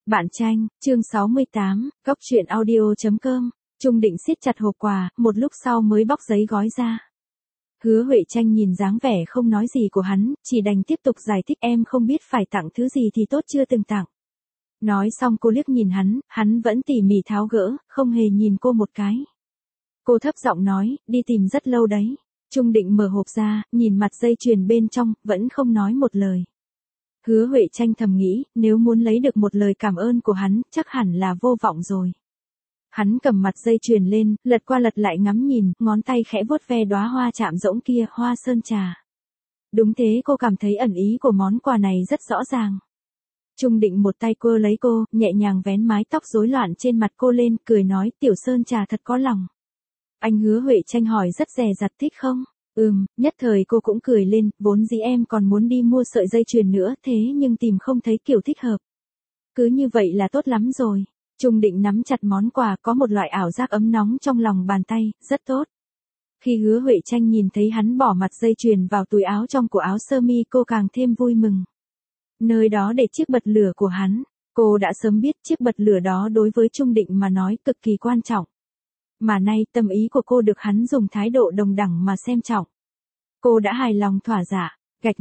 Bạn tranh, chương 68, Cóc truyện audio.com. Trung Định siết chặt hộp quà, một lúc sau mới bóc giấy gói ra. Hứa Huệ Tranh nhìn dáng vẻ không nói gì của hắn, chỉ đành tiếp tục giải thích em không biết phải tặng thứ gì thì tốt chưa từng tặng. Nói xong cô liếc nhìn hắn vẫn tỉ mỉ tháo gỡ, không hề nhìn cô một cái. Cô thấp giọng nói, đi tìm rất lâu đấy. Trung Định mở hộp ra, nhìn mặt dây chuyền bên trong, vẫn không nói một lời. Hứa Huệ Tranh thầm nghĩ, nếu muốn lấy được một lời cảm ơn của hắn, chắc hẳn là vô vọng rồi. Hắn cầm mặt dây chuyền lên, lật qua lật lại ngắm nhìn, ngón tay khẽ vuốt ve đóa hoa chạm rỗng kia, hoa sơn trà. Đúng thế, cô cảm thấy ẩn ý của món quà này rất rõ ràng. Trung Định một tay quơ lấy cô, nhẹ nhàng vén mái tóc rối loạn trên mặt cô lên, cười nói, tiểu sơn trà thật có lòng. Anh Hứa Huệ Tranh hỏi rất dè dặt, thích không? Nhất thời cô cũng cười lên, vốn dĩ em còn muốn đi mua sợi dây chuyền nữa, thế nhưng tìm không thấy kiểu thích hợp. Cứ như vậy là tốt lắm rồi. Trung Định nắm chặt món quà, có một loại ảo giác ấm nóng trong lòng bàn tay, rất tốt. Khi Hứa Huệ Tranh nhìn thấy hắn bỏ mặt dây chuyền vào túi áo trong của áo sơ mi, cô càng thêm vui mừng. Nơi đó để chiếc bật lửa của hắn, cô đã sớm biết chiếc bật lửa đó đối với Trung Định mà nói cực kỳ quan trọng. Mà nay tâm ý của cô được hắn dùng thái độ đồng đẳng mà xem trọng. Cô đã hài lòng thỏa dạ, gạch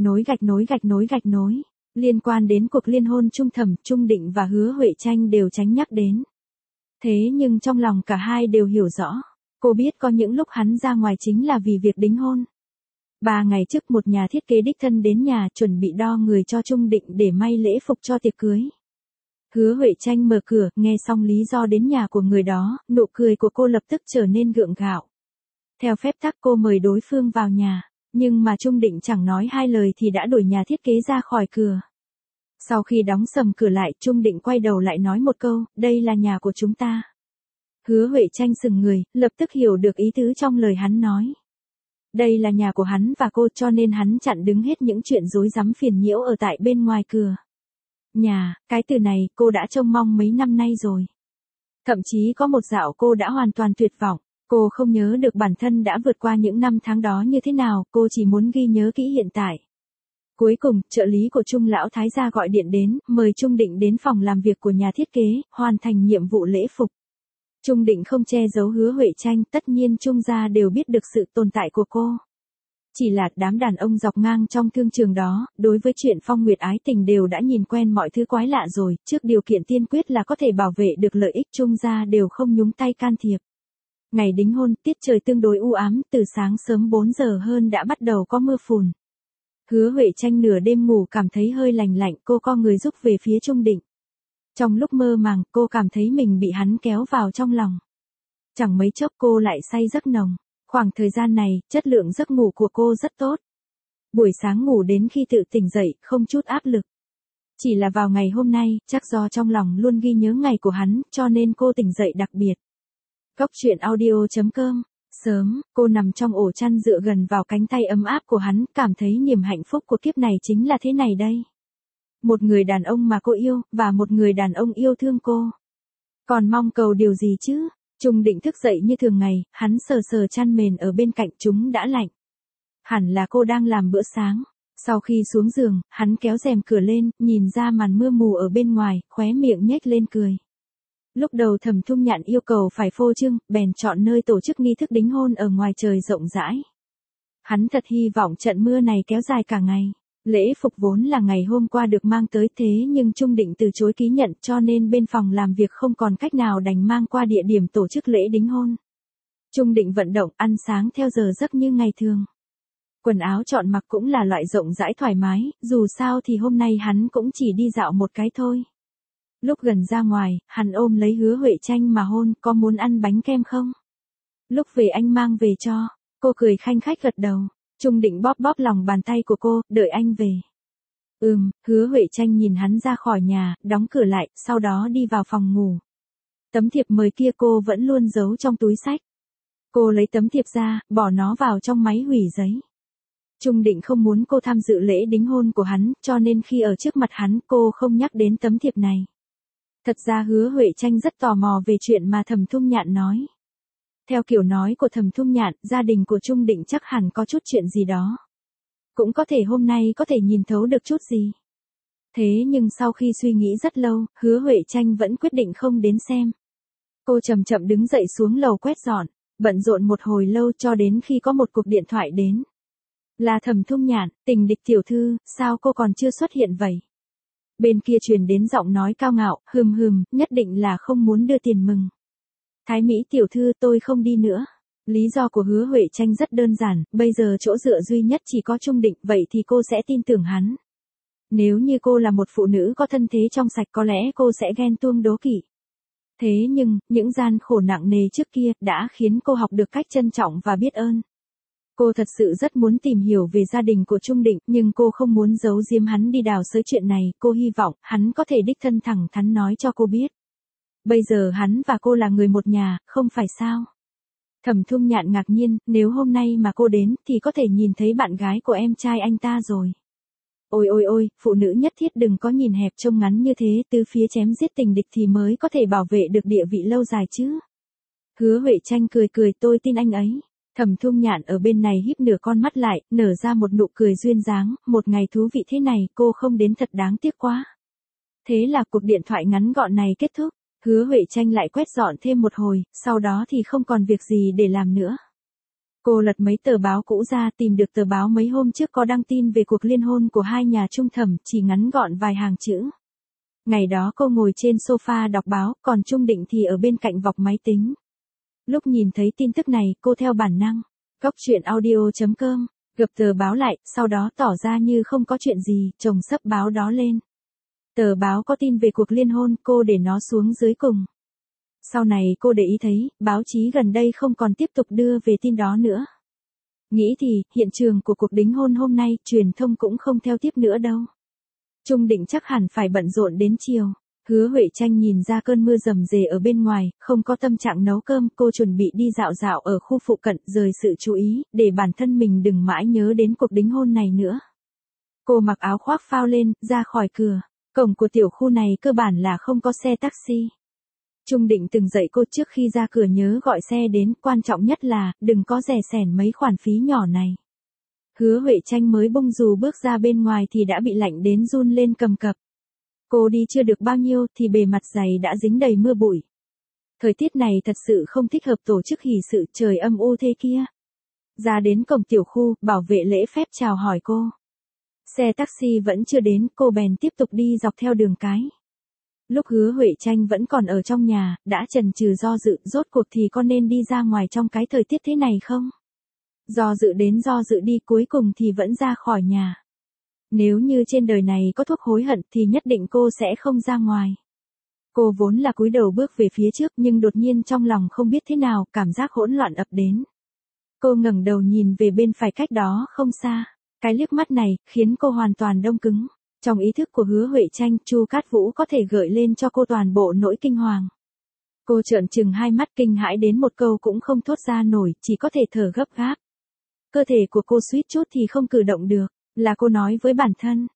nối. Liên quan đến cuộc liên hôn chung thẩm, Trung Định và Hứa Huệ Tranh đều tránh nhắc đến. Thế nhưng trong lòng cả hai đều hiểu rõ. Cô biết có những lúc hắn ra ngoài chính là vì việc đính hôn. 3 ngày trước một nhà thiết kế đích thân đến nhà chuẩn bị đo người cho Trung Định để may lễ phục cho tiệc cưới. Hứa Huệ Tranh mở cửa, nghe xong lý do đến nhà của người đó, nụ cười của cô lập tức trở nên gượng gạo. Theo phép tắc cô mời đối phương vào nhà, nhưng mà Trung Định chẳng nói hai lời thì đã đuổi nhà thiết kế ra khỏi cửa. Sau khi đóng sầm cửa lại, Trung Định quay đầu lại nói một câu, đây là nhà của chúng ta. Hứa Huệ Tranh sững người, lập tức hiểu được ý tứ trong lời hắn nói. Đây là nhà của hắn và cô, cho nên hắn chặn đứng hết những chuyện rối rắm phiền nhiễu ở tại bên ngoài cửa. Nhà, cái từ này cô đã trông mong mấy năm nay rồi. Thậm chí có một dạo cô đã hoàn toàn tuyệt vọng. Cô không nhớ được bản thân đã vượt qua những năm tháng đó như thế nào, cô chỉ muốn ghi nhớ kỹ hiện tại. Cuối cùng, trợ lý của Trung lão thái gia gọi điện đến, mời Trung Định đến phòng làm việc của nhà thiết kế, hoàn thành nhiệm vụ lễ phục. Trung Định không che giấu Hứa Huệ Tranh, tất nhiên Trung gia đều biết được sự tồn tại của cô. Chỉ là đám đàn ông dọc ngang trong thương trường đó, đối với chuyện phong nguyệt ái tình đều đã nhìn quen mọi thứ quái lạ rồi, trước điều kiện tiên quyết là có thể bảo vệ được lợi ích Trung gia đều không nhúng tay can thiệp. Ngày đính hôn, tiết trời tương đối u ám, từ sáng sớm 4 giờ hơn đã bắt đầu có mưa phùn. Hứa Huệ Tranh nửa đêm ngủ cảm thấy hơi lạnh, cô co người rúc về phía Trung Định. Trong lúc mơ màng, cô cảm thấy mình bị hắn kéo vào trong lòng. Chẳng mấy chốc cô lại say giấc nồng. Khoảng thời gian này, chất lượng giấc ngủ của cô rất tốt. Buổi sáng ngủ đến khi tự tỉnh dậy, không chút áp lực. Chỉ là vào ngày hôm nay, chắc do trong lòng luôn ghi nhớ ngày của hắn, cho nên cô tỉnh dậy đặc biệt. Cóc truyện audio.com. Sớm, cô nằm trong ổ chăn dựa gần vào cánh tay ấm áp của hắn, cảm thấy niềm hạnh phúc của kiếp này chính là thế này đây. Một người đàn ông mà cô yêu, và một người đàn ông yêu thương cô. Còn mong cầu điều gì chứ? Trung Định thức dậy như thường ngày, hắn sờ sờ chăn mền ở bên cạnh, chúng đã lạnh. Hẳn là cô đang làm bữa sáng. Sau khi xuống giường, hắn kéo rèm cửa lên, nhìn ra màn mưa mù ở bên ngoài, khóe miệng nhếch lên cười. Lúc đầu Thẩm Thung Nhạn yêu cầu phải phô trương, bèn chọn nơi tổ chức nghi thức đính hôn ở ngoài trời rộng rãi. Hắn thật hy vọng trận mưa này kéo dài cả ngày. Lễ phục vốn là ngày hôm qua được mang tới thế nhưng Trung Định từ chối ký nhận cho nên bên phòng làm việc không còn cách nào đành mang qua địa điểm tổ chức lễ đính hôn. Trung Định vận động ăn sáng theo giờ giấc như ngày thường. Quần áo chọn mặc cũng là loại rộng rãi thoải mái, dù sao thì hôm nay hắn cũng chỉ đi dạo một cái thôi. Lúc gần ra ngoài, hắn ôm lấy Hứa Huệ Tranh mà hôn, có muốn ăn bánh kem không? Lúc về anh mang về cho. Cô cười khanh khách gật đầu. Trung Định bóp bóp lòng bàn tay của cô, đợi anh về. Hứa Huệ Tranh nhìn hắn ra khỏi nhà, đóng cửa lại, sau đó đi vào phòng ngủ. Tấm thiệp mời kia cô vẫn luôn giấu trong túi xách. Cô lấy tấm thiệp ra, bỏ nó vào trong máy hủy giấy. Trung Định không muốn cô tham dự lễ đính hôn của hắn, cho nên khi ở trước mặt hắn, cô không nhắc đến tấm thiệp này. Thật ra Hứa Huệ Tranh rất tò mò về chuyện mà Thẩm Thung Nhạn nói. Theo kiểu nói của Thẩm Thung Nhạn, gia đình của Trung Định chắc hẳn có chút chuyện gì đó. Cũng có thể hôm nay có thể nhìn thấu được chút gì. Thế nhưng sau khi suy nghĩ rất lâu, Hứa Huệ Tranh vẫn quyết định không đến xem. Cô chậm chậm đứng dậy xuống lầu quét dọn, bận rộn một hồi lâu cho đến khi có một cuộc điện thoại đến. Là Thẩm Thung Nhạn, Tình Địch tiểu thư, sao cô còn chưa xuất hiện vậy? Bên kia truyền đến giọng nói cao ngạo, nhất định là không muốn đưa tiền mừng. Thái Mỹ tiểu thư, tôi không đi nữa. Lý do của Hứa Huệ Tranh rất đơn giản, bây giờ chỗ dựa duy nhất chỉ có Trung Định, vậy thì cô sẽ tin tưởng hắn. Nếu như cô là một phụ nữ có thân thế trong sạch có lẽ cô sẽ ghen tuông đố kỵ. Thế nhưng, những gian khổ nặng nề trước kia đã khiến cô học được cách trân trọng và biết ơn. Cô thật sự rất muốn tìm hiểu về gia đình của Trung Định, nhưng cô không muốn giấu giếm hắn đi đào xới chuyện này, cô hy vọng hắn có thể đích thân thẳng thắn nói cho cô biết. Bây giờ hắn và cô là người một nhà, không phải sao? Thẩm Thung Nhạn ngạc nhiên, nếu hôm nay mà cô đến thì có thể nhìn thấy bạn gái của em trai anh ta rồi. Ôi ôi ôi, phụ nữ nhất thiết đừng có nhìn hẹp trông ngắn như thế, từ phía chém giết tình địch thì mới có thể bảo vệ được địa vị lâu dài chứ. Hứa Huệ Tranh cười cười, tôi tin anh ấy. Thẩm Thung Nhạn ở bên này híp nửa con mắt lại, nở ra một nụ cười duyên dáng, một ngày thú vị thế này cô không đến thật đáng tiếc quá. Thế là cuộc điện thoại ngắn gọn này kết thúc, Hứa Huệ Tranh lại quét dọn thêm một hồi, sau đó thì không còn việc gì để làm nữa. Cô lật mấy tờ báo cũ ra, tìm được tờ báo mấy hôm trước có đăng tin về cuộc liên hôn của hai nhà trung thẩm, chỉ ngắn gọn vài hàng chữ. Ngày đó cô ngồi trên sofa đọc báo, còn Trung Định thì ở bên cạnh vọc máy tính. Lúc nhìn thấy tin tức này, cô theo bản năng, góc truyện audio.com, gập tờ báo lại, sau đó tỏ ra như không có chuyện gì, chồng xấp báo đó lên. Tờ báo có tin về cuộc liên hôn, cô để nó xuống dưới cùng. Sau này cô để ý thấy, báo chí gần đây không còn tiếp tục đưa về tin đó nữa. Nghĩ thì, hiện trường của cuộc đính hôn hôm nay, truyền thông cũng không theo tiếp nữa đâu. Trung Định chắc hẳn phải bận rộn đến chiều. Hứa Huệ Tranh nhìn ra cơn mưa rầm rề ở bên ngoài, không có tâm trạng nấu cơm, cô chuẩn bị đi dạo dạo ở khu phụ cận, rời sự chú ý, để bản thân mình đừng mãi nhớ đến cuộc đính hôn này nữa. Cô mặc áo khoác phao lên, ra khỏi cửa. Cổng của tiểu khu này cơ bản là không có xe taxi. Trung Định từng dạy cô trước khi ra cửa nhớ gọi xe đến, quan trọng nhất là, đừng có rẻ sẻn mấy khoản phí nhỏ này. Hứa Huệ Tranh mới bông dù bước ra bên ngoài thì đã bị lạnh đến run lên cầm cập. Cô đi chưa được bao nhiêu thì bề mặt giày đã dính đầy mưa bụi. Thời tiết này thật sự không thích hợp tổ chức hỷ sự, trời âm u thế kia. Ra đến cổng tiểu khu, bảo vệ lễ phép chào hỏi cô. Xe taxi vẫn chưa đến, cô bèn tiếp tục đi dọc theo đường cái. Lúc Hứa Huệ Tranh vẫn còn ở trong nhà, đã chần chừ do dự, rốt cuộc thì có nên đi ra ngoài trong cái thời tiết thế này không? Do dự đến do dự đi, cuối cùng thì vẫn ra khỏi nhà. Nếu như trên đời này có thuốc hối hận thì nhất định cô sẽ không ra ngoài. Cô vốn là cúi đầu bước về phía trước nhưng đột nhiên trong lòng không biết thế nào, cảm giác hỗn loạn ập đến. Cô ngẩng đầu nhìn về bên phải cách đó không xa. Cái liếc mắt này khiến cô hoàn toàn đông cứng. Trong ý thức của Hứa Huệ Tranh, Chu Cát Vũ có thể gợi lên cho cô toàn bộ nỗi kinh hoàng. Cô trợn trừng hai mắt kinh hãi đến một câu cũng không thốt ra nổi, chỉ có thể thở gấp gáp. Cơ thể của cô suýt chút thì không cử động được, là cô nói với bản thân,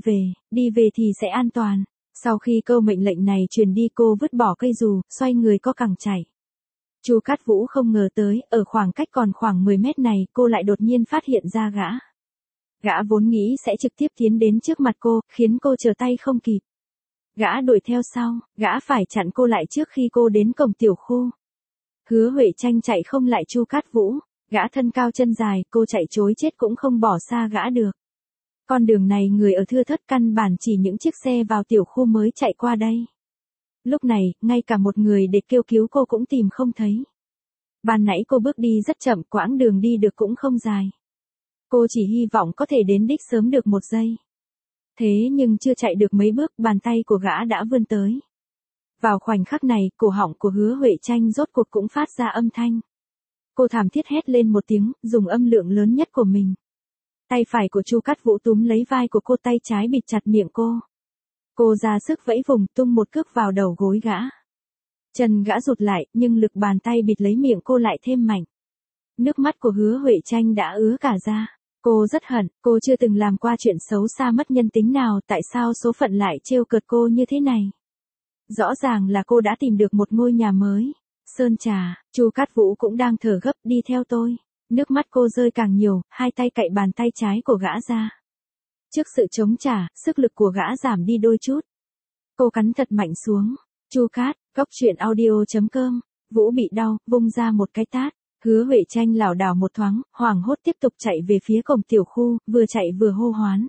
đi về thì sẽ an toàn. Sau khi câu mệnh lệnh này truyền đi cô vứt bỏ cây dù, xoay người co cẳng chạy. Chu Cát Vũ không ngờ tới, ở khoảng cách còn khoảng 10 mét này cô lại đột nhiên phát hiện ra gã. Gã vốn nghĩ sẽ trực tiếp tiến đến trước mặt cô, khiến cô trở tay không kịp. Gã đuổi theo sau, gã phải chặn cô lại trước khi cô đến cổng tiểu khu. Hứa Huệ Tranh chạy không lại Chu Cát Vũ, gã thân cao chân dài, cô chạy trối chết cũng không bỏ xa gã được. Con đường này người ở thưa thớt, căn bản chỉ những chiếc xe vào tiểu khu mới chạy qua đây. Lúc này, ngay cả một người để kêu cứu cô cũng tìm không thấy. Ban nãy cô bước đi rất chậm, quãng đường đi được cũng không dài. Cô chỉ hy vọng có thể đến đích sớm được một giây. Thế nhưng chưa chạy được mấy bước, bàn tay của gã đã vươn tới. Vào khoảnh khắc này, cổ họng của Hứa Huệ Tranh rốt cuộc cũng phát ra âm thanh. Cô thảm thiết hét lên một tiếng, dùng âm lượng lớn nhất của mình. Tay phải của Chu Cát Vũ túm lấy vai của cô, tay trái bịt chặt miệng cô. Cô ra sức vẫy vùng, tung một cước vào đầu gối gã. Chân gã rụt lại, nhưng lực bàn tay bịt lấy miệng cô lại thêm mạnh. Nước mắt của Hứa Huệ Tranh đã ứa cả ra. Cô rất hận, cô chưa từng làm qua chuyện xấu xa mất nhân tính nào, tại sao số phận lại trêu cợt cô như thế này? Rõ ràng là cô đã tìm được một ngôi nhà mới. Sơn trà, Chu Cát Vũ cũng đang thở gấp, đi theo tôi. Nước mắt cô rơi càng nhiều, hai tay cạy bàn tay trái của gã ra. Trước sự chống trả, sức lực của gã giảm đi đôi chút. Cô cắn thật mạnh xuống. Chu Cát, cốc truyện audio.com. Vũ bị đau, vung ra một cái tát. Hứa Huệ Tranh lảo đảo một thoáng, hoảng hốt tiếp tục chạy về phía cổng tiểu khu, vừa chạy vừa hô hoán.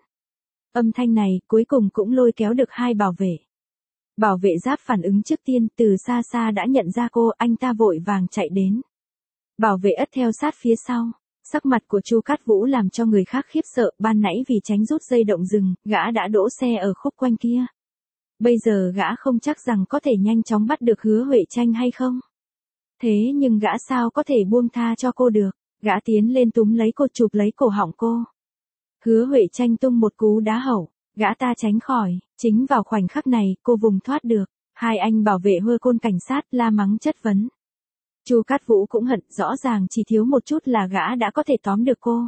Âm thanh này cuối cùng cũng lôi kéo được hai bảo vệ. Bảo vệ Giáp phản ứng trước tiên, từ xa xa đã nhận ra cô, anh ta vội vàng chạy đến. Bảo vệ Ất theo sát phía sau. Sắc mặt của Chu Cát Vũ làm cho người khác khiếp sợ, ban nãy vì tránh rút dây động dừng, gã đã đỗ xe ở khúc quanh kia. Bây giờ gã không chắc rằng có thể nhanh chóng bắt được Hứa Huệ Tranh hay không. Thế nhưng gã sao có thể buông tha cho cô được, gã tiến lên túm lấy cô, chụp lấy cổ họng cô. Hứa Huệ Tranh tung một cú đá hậu, gã ta tránh khỏi, chính vào khoảnh khắc này, cô vùng thoát được. Hai anh bảo vệ hơ côn cảnh sát la mắng chất vấn. Chu Cát Vũ cũng hận, rõ ràng chỉ thiếu một chút là gã đã có thể tóm được cô.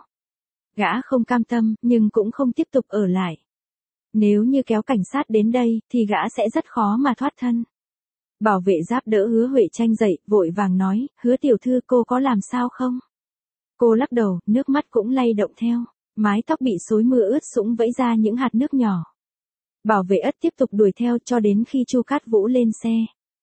Gã không cam tâm, nhưng cũng không tiếp tục ở lại. Nếu như kéo cảnh sát đến đây, thì gã sẽ rất khó mà thoát thân. Bảo vệ Giáp đỡ Hứa Huệ Tranh dậy, vội vàng nói, Hứa tiểu thư cô có làm sao không? Cô lắc đầu, nước mắt cũng lay động theo, mái tóc bị xối mưa ướt sũng vẫy ra những hạt nước nhỏ. Bảo vệ Ất tiếp tục đuổi theo cho đến khi Chu Cát Vũ lên xe.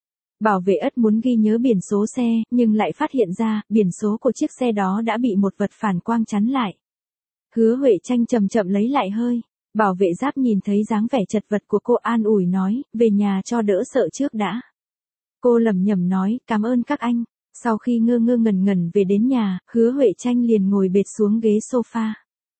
Bảo vệ Ất muốn ghi nhớ biển số xe, nhưng lại phát hiện ra, biển số của chiếc xe đó đã bị một vật phản quang chắn lại. Hứa Huệ Tranh chậm chậm lấy lại hơi. Bảo vệ Giáp nhìn thấy dáng vẻ chật vật của cô an ủi nói, về nhà cho đỡ sợ trước đã. Cô lẩm nhẩm nói, cảm ơn các anh. Sau khi ngơ ngơ ngẩn ngẩn về đến nhà, Hứa Huệ Tranh liền ngồi bệt xuống ghế sofa.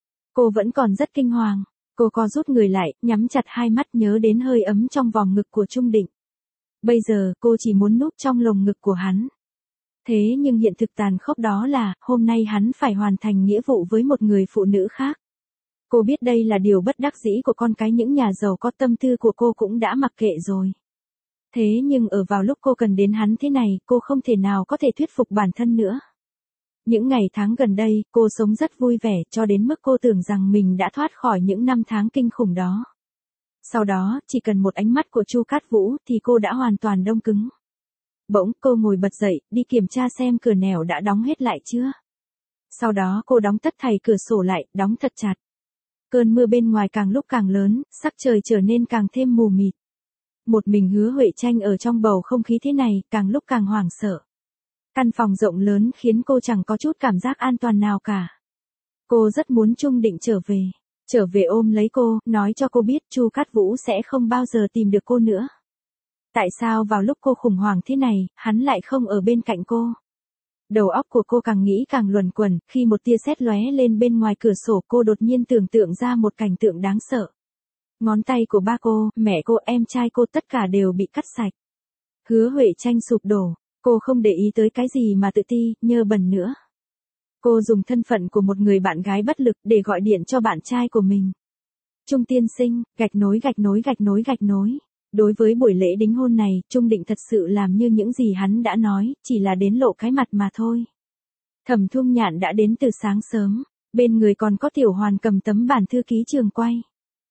Cô vẫn còn rất kinh hoàng. Cô co rút người lại, nhắm chặt hai mắt nhớ đến hơi ấm trong vòng ngực của Trung Định. Bây giờ, cô chỉ muốn núp trong lồng ngực của hắn. Thế nhưng hiện thực tàn khốc đó là, hôm nay hắn phải hoàn thành nghĩa vụ với một người phụ nữ khác. Cô biết đây là điều bất đắc dĩ của con cái những nhà giàu có, tâm tư của cô cũng đã mặc kệ rồi. Thế nhưng ở vào lúc cô cần đến hắn thế này, cô không thể nào có thể thuyết phục bản thân nữa. Những ngày tháng gần đây, cô sống rất vui vẻ cho đến mức cô tưởng rằng mình đã thoát khỏi những năm tháng kinh khủng đó. Sau đó, chỉ cần một ánh mắt của Chu Cát Vũ thì cô đã hoàn toàn đông cứng. Bỗng cô ngồi bật dậy, đi kiểm tra xem cửa nẻo đã đóng hết lại chưa. Sau đó cô đóng tất thảy cửa sổ lại, đóng thật chặt. Cơn mưa bên ngoài càng lúc càng lớn, sắc trời trở nên càng thêm mù mịt. Một mình Hứa Huệ Tranh ở trong bầu không khí thế này, càng lúc càng hoảng sợ. Căn phòng rộng lớn khiến cô chẳng có chút cảm giác an toàn nào cả. Cô rất muốn Trung Định trở về ôm lấy cô, nói cho cô biết Chu Cát Vũ sẽ không bao giờ tìm được cô nữa. Tại sao vào lúc cô khủng hoảng thế này, hắn lại không ở bên cạnh cô? Đầu óc của cô càng nghĩ càng luẩn quẩn, khi một tia sét lóe lên bên ngoài cửa sổ, cô đột nhiên tưởng tượng ra một cảnh tượng đáng sợ. Ngón tay của ba cô, mẹ cô, em trai cô tất cả đều bị cắt sạch. Hứa Huệ Tranh sụp đổ, cô không để ý tới cái gì mà tự ti, nhơ bẩn nữa. Cô dùng thân phận của một người bạn gái bất lực để gọi điện cho bạn trai của mình. Trung tiên sinh, gạch nối. Đối với buổi lễ đính hôn này, Trung Định thật sự làm như những gì hắn đã nói, chỉ là đến lộ cái mặt mà thôi. Thẩm Thung Nhạn đã đến từ sáng sớm, bên người còn có Tiểu Hoàn cầm tấm bản thư ký trường quay.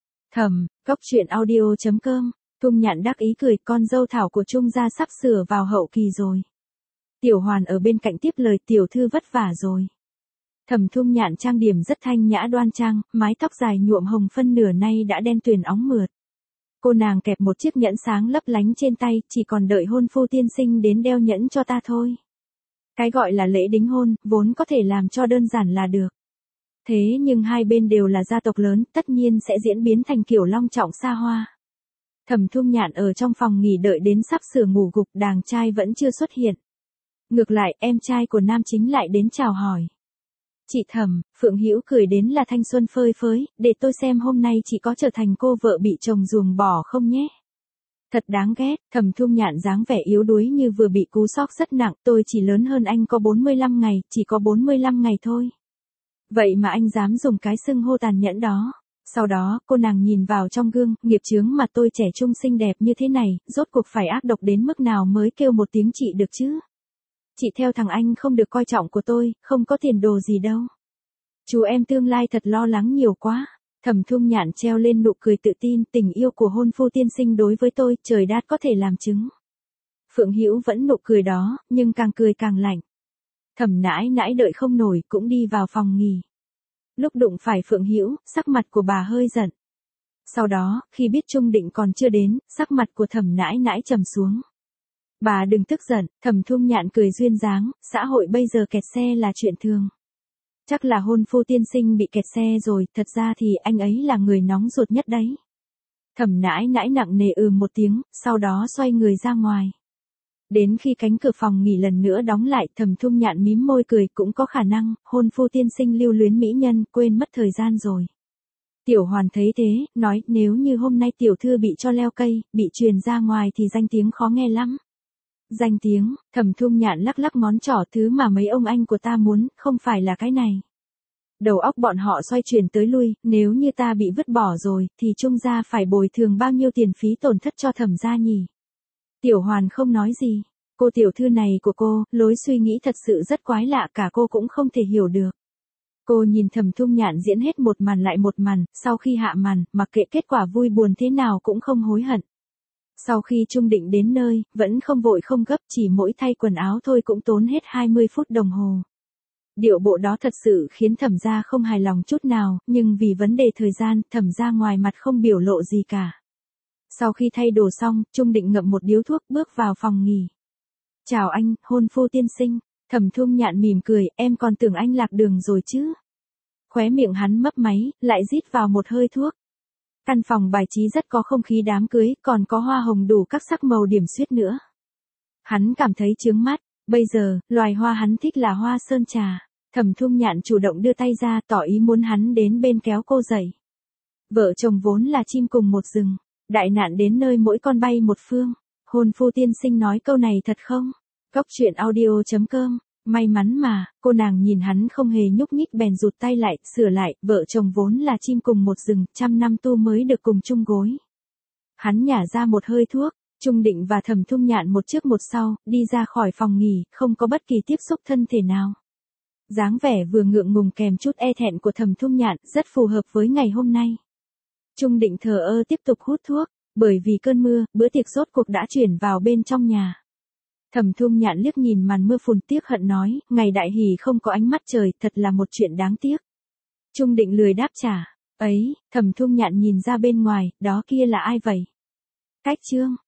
Cốc truyện audio.com, Thung Nhạn đắc ý cười, con dâu Thảo của Trung gia sắp sửa vào hậu kỳ rồi. Tiểu Hoàn ở bên cạnh tiếp lời, tiểu thư vất vả rồi. Thẩm Thung Nhạn trang điểm rất thanh nhã đoan trang, mái tóc dài nhuộm hồng phân nửa nay đã đen tuyền óng mượt. Cô nàng kẹp một chiếc nhẫn sáng lấp lánh trên tay, chỉ còn đợi hôn phu tiên sinh đến đeo nhẫn cho ta thôi. Cái gọi là lễ đính hôn, vốn có thể làm cho đơn giản là được. Thế nhưng hai bên đều là gia tộc lớn, tất nhiên sẽ diễn biến thành kiểu long trọng xa hoa. Thẩm Thung Nhạn ở trong phòng nghỉ đợi đến sắp sửa ngủ gục, đàng trai vẫn chưa xuất hiện. Ngược lại, em trai của nam chính lại đến chào hỏi. Chị Thẩm, Phượng Hữu cười đến là thanh xuân phơi phới, để tôi xem hôm nay chị có trở thành cô vợ bị chồng ruồng bỏ không nhé. Thật đáng ghét, Thẩm Thung Nhạn dáng vẻ yếu đuối như vừa bị cú sốc rất nặng, tôi chỉ lớn hơn anh có 45 ngày, chỉ có 45 ngày thôi. Vậy mà anh dám dùng cái xưng hô tàn nhẫn đó. Sau đó, cô nàng nhìn vào trong gương, nghiệp chướng mà tôi trẻ trung xinh đẹp như thế này, rốt cuộc phải ác độc đến mức nào mới kêu một tiếng chị được chứ? Chị theo thằng anh không được coi trọng của tôi, không có tiền đồ gì đâu. Chú em tương lai thật lo lắng nhiều quá. Thẩm Thung Nhạn treo lên nụ cười tự tin, tình yêu của hôn phu tiên sinh đối với tôi, trời đát có thể làm chứng. Phượng Hữu vẫn nụ cười đó, nhưng càng cười càng lạnh. Thẩm nãi nãi đợi không nổi, cũng đi vào phòng nghỉ. Lúc đụng phải Phượng Hữu, sắc mặt của bà hơi giận. Sau đó, khi biết Trung Định còn chưa đến, sắc mặt của Thẩm nãi nãi trầm xuống. Bà đừng tức giận, Thẩm Thung Nhạn cười duyên dáng, xã hội bây giờ kẹt xe là chuyện thường. Chắc là hôn phu tiên sinh bị kẹt xe rồi, thật ra thì anh ấy là người nóng ruột nhất đấy. Thẩm nãi nãi nặng nề một tiếng, sau đó xoay người ra ngoài. Đến khi cánh cửa phòng nghỉ lần nữa đóng lại, Thẩm Thung Nhạn mím môi cười, cũng có khả năng, hôn phu tiên sinh lưu luyến mỹ nhân, quên mất thời gian rồi. Tiểu Hoàn thấy thế, nói, nếu như hôm nay tiểu thư bị cho leo cây, bị truyền ra ngoài thì danh tiếng khó nghe lắm. Danh tiếng, Thẩm Thung Nhạn lắc lắc ngón trỏ, thứ mà mấy ông anh của ta muốn, không phải là cái này. Đầu óc bọn họ xoay chuyển tới lui, nếu như ta bị vứt bỏ rồi, thì Trung gia phải bồi thường bao nhiêu tiền phí tổn thất cho Thẩm gia nhỉ? Tiểu Hoàn không nói gì. Cô tiểu thư này của cô, lối suy nghĩ thật sự rất quái lạ, cả cô cũng không thể hiểu được. Cô nhìn Thẩm Thung Nhạn diễn hết một màn lại một màn, sau khi hạ màn, mặc kệ kết quả vui buồn thế nào cũng không hối hận. Sau khi Trung Định đến nơi, vẫn không vội không gấp, chỉ mỗi thay quần áo thôi cũng tốn hết 20 phút đồng hồ. Điệu bộ đó thật sự khiến Thẩm gia không hài lòng chút nào, nhưng vì vấn đề thời gian, Thẩm gia ngoài mặt không biểu lộ gì cả. Sau khi thay đồ xong, Trung Định ngậm một điếu thuốc bước vào phòng nghỉ. Chào anh, hôn phu tiên sinh. Thẩm Thung Nhạn mỉm cười, em còn tưởng anh lạc đường rồi chứ. Khóe miệng hắn mấp máy, lại rít vào một hơi thuốc. Căn phòng bài trí rất có không khí đám cưới, còn có hoa hồng đủ các sắc màu điểm xuyết nữa. Hắn cảm thấy chướng mắt, bây giờ, loài hoa hắn thích là hoa sơn trà. Thẩm Thung Nhạn chủ động đưa tay ra, tỏ ý muốn hắn đến bên kéo cô dậy. Vợ chồng vốn là chim cùng một rừng, đại nạn đến nơi mỗi con bay một phương. Hôn phu tiên sinh nói câu này thật không? Cóc truyện audio.com. May mắn mà, cô nàng nhìn hắn không hề nhúc nhích bèn rụt tay lại, sửa lại, vợ chồng vốn là chim cùng một rừng, 100 năm tu mới được cùng chung gối. Hắn nhả ra một hơi thuốc, Trung Định và Thẩm Thung Nhạn một trước một sau, đi ra khỏi phòng nghỉ, không có bất kỳ tiếp xúc thân thể nào. Dáng vẻ vừa ngượng ngùng kèm chút e thẹn của Thẩm Thung Nhạn, rất phù hợp với ngày hôm nay. Trung Định thờ ơ tiếp tục hút thuốc, bởi vì cơn mưa, bữa tiệc rốt cuộc đã chuyển vào bên trong nhà. Thẩm Thung Nhạn liếc nhìn màn mưa phùn tiếc hận nói, ngày đại hỷ không có ánh mắt trời, thật là một chuyện đáng tiếc. Trung Định lười đáp trả, ấy, Thẩm Thung Nhạn nhìn ra bên ngoài, đó kia là ai vậy? Cách Trương,